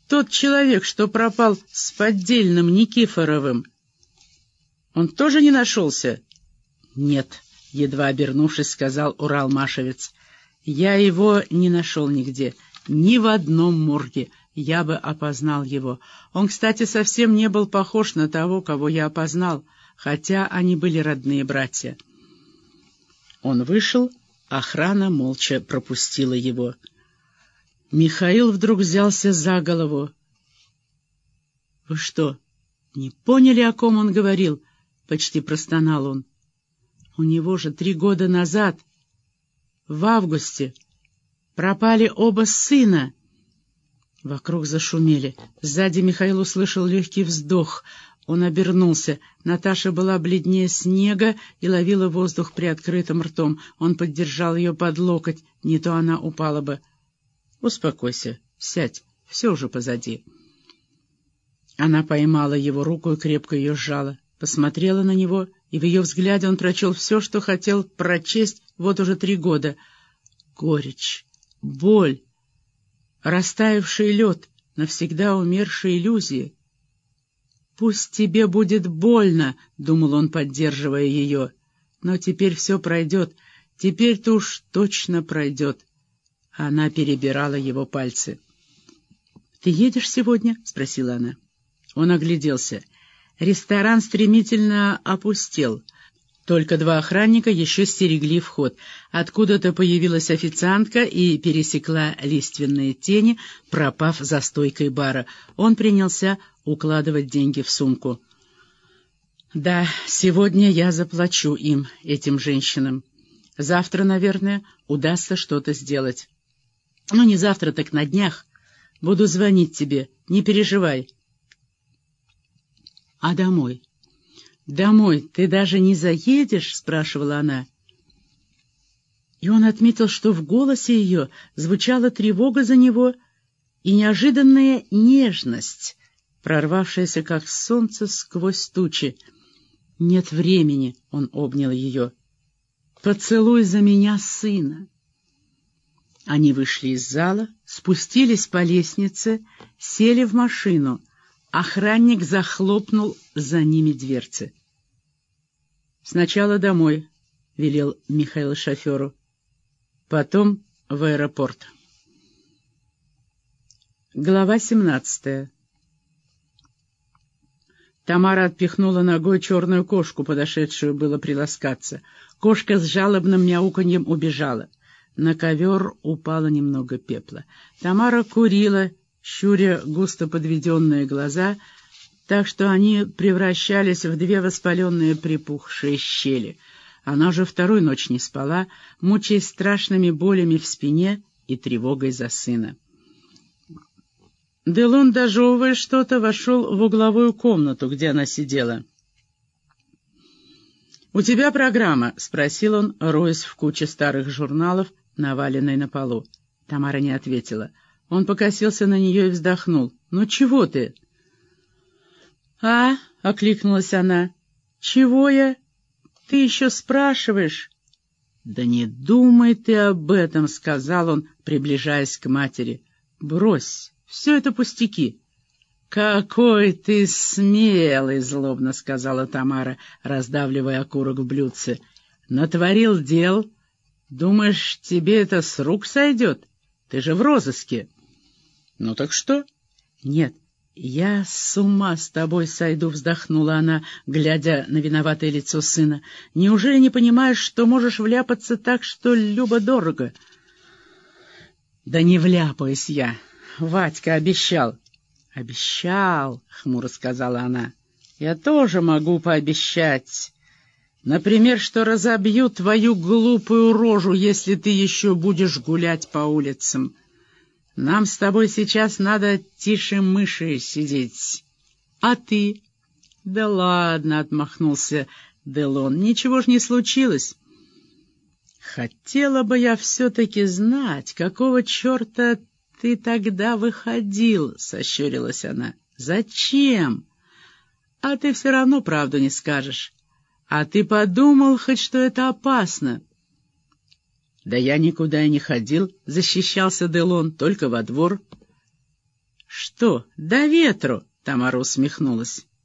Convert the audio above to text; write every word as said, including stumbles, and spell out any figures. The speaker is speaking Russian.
тот человек, что пропал с поддельным Никифоровым, он тоже не нашелся? Нет, едва обернувшись, сказал уралмашевец. Я его не нашел нигде, ни в одном морге. Я бы опознал его. Он, кстати, совсем не был похож на того, кого я опознал, хотя они были родные братья. Он вышел, охрана молча пропустила его. Михаил вдруг взялся за голову. — Вы что, не поняли, о ком он говорил? — почти простонал он. — У него же три года назад, в августе, пропали оба сына. Вокруг зашумели. Сзади Михаил услышал легкий вздох. Он обернулся. Наташа была бледнее снега и ловила воздух приоткрытым ртом. Он поддержал ее под локоть, не то она упала бы. — Успокойся, сядь, все уже позади. Она поймала его руку и крепко ее сжала, посмотрела на него, и в ее взгляде он прочел все, что хотел прочесть вот уже три года. Горечь, боль, растаявший лед, навсегда умершие иллюзии. «Пусть тебе будет больно», — думал он, поддерживая ее, — «но теперь все пройдет, теперь-то уж точно пройдет». Она перебирала его пальцы. «Ты едешь сегодня?» — спросила она. Он огляделся. Ресторан стремительно опустел. Только два охранника еще стерегли вход. Откуда-то появилась официантка и пересекла лиственные тени, пропав за стойкой бара. Он принялся укладывать деньги в сумку. «Да, сегодня я заплачу им, этим женщинам. Завтра, наверное, удастся что-то сделать. Ну, не завтра, так на днях. Буду звонить тебе, не переживай». «А домой? Домой ты даже не заедешь?» — спрашивала она. И он отметил, что в голосе ее звучала тревога за него и неожиданная нежность, прорвавшаяся как солнце сквозь тучи. «Нет времени», — он обнял ее. «Поцелуй за меня сына». Они вышли из зала, спустились по лестнице, сели в машину. Охранник захлопнул за ними дверцы. «Сначала домой», — велел Михаил шоферу. «Потом в аэропорт». Глава семнадцатая. Тамара отпихнула ногой черную кошку, подошедшую было приласкаться. Кошка с жалобным мяуканьем убежала. На ковер упало немного пепла. Тамара курила, щуря густо подведенные глаза, так что они превращались в две воспаленные припухшие щели. Она же вторую ночь не спала, мучаясь страшными болями в спине и тревогой за сына. Делон, дожевывая что-то, вошел в угловую комнату, где она сидела. «У тебя программа?» — спросил он, роясь в куче старых журналов, наваленной на полу. Тамара не ответила. Он покосился на нее и вздохнул. «Ну чего ты?» «А?» — окликнулась она. «Чего я? Ты еще спрашиваешь?» «Да не думай ты об этом», — сказал он, приближаясь к матери. «Брось, все это пустяки». «Какой ты смелый!» — злобно сказала Тамара, раздавливая окурок в блюдце. «Натворил дел. Думаешь, тебе это с рук сойдет? Ты же в розыске». «Ну так что?» «Нет, я с ума с тобой сойду», — вздохнула она, глядя на виноватое лицо сына. «Неужели не понимаешь, что можешь вляпаться так, что любо-дорого?» «Да не вляпаюсь я. Вадька обещал». «Обещал», — хмуро сказала она. «Я тоже могу пообещать. Например, что разобью твою глупую рожу, если ты еще будешь гулять по улицам. Нам с тобой сейчас надо тише мыши сидеть. А ты?» «Да ладно», — отмахнулся Делон, — «ничего ж не случилось». «Хотела бы я все-таки знать, какого черта ты тогда выходил», — сощурилась она. «Зачем? А ты все равно правду не скажешь. А ты подумал хоть, что это опасно?» «Да я никуда и не ходил», — защищался Делон, — «только во двор». «Что, до ветру?» — Тамара усмехнулась.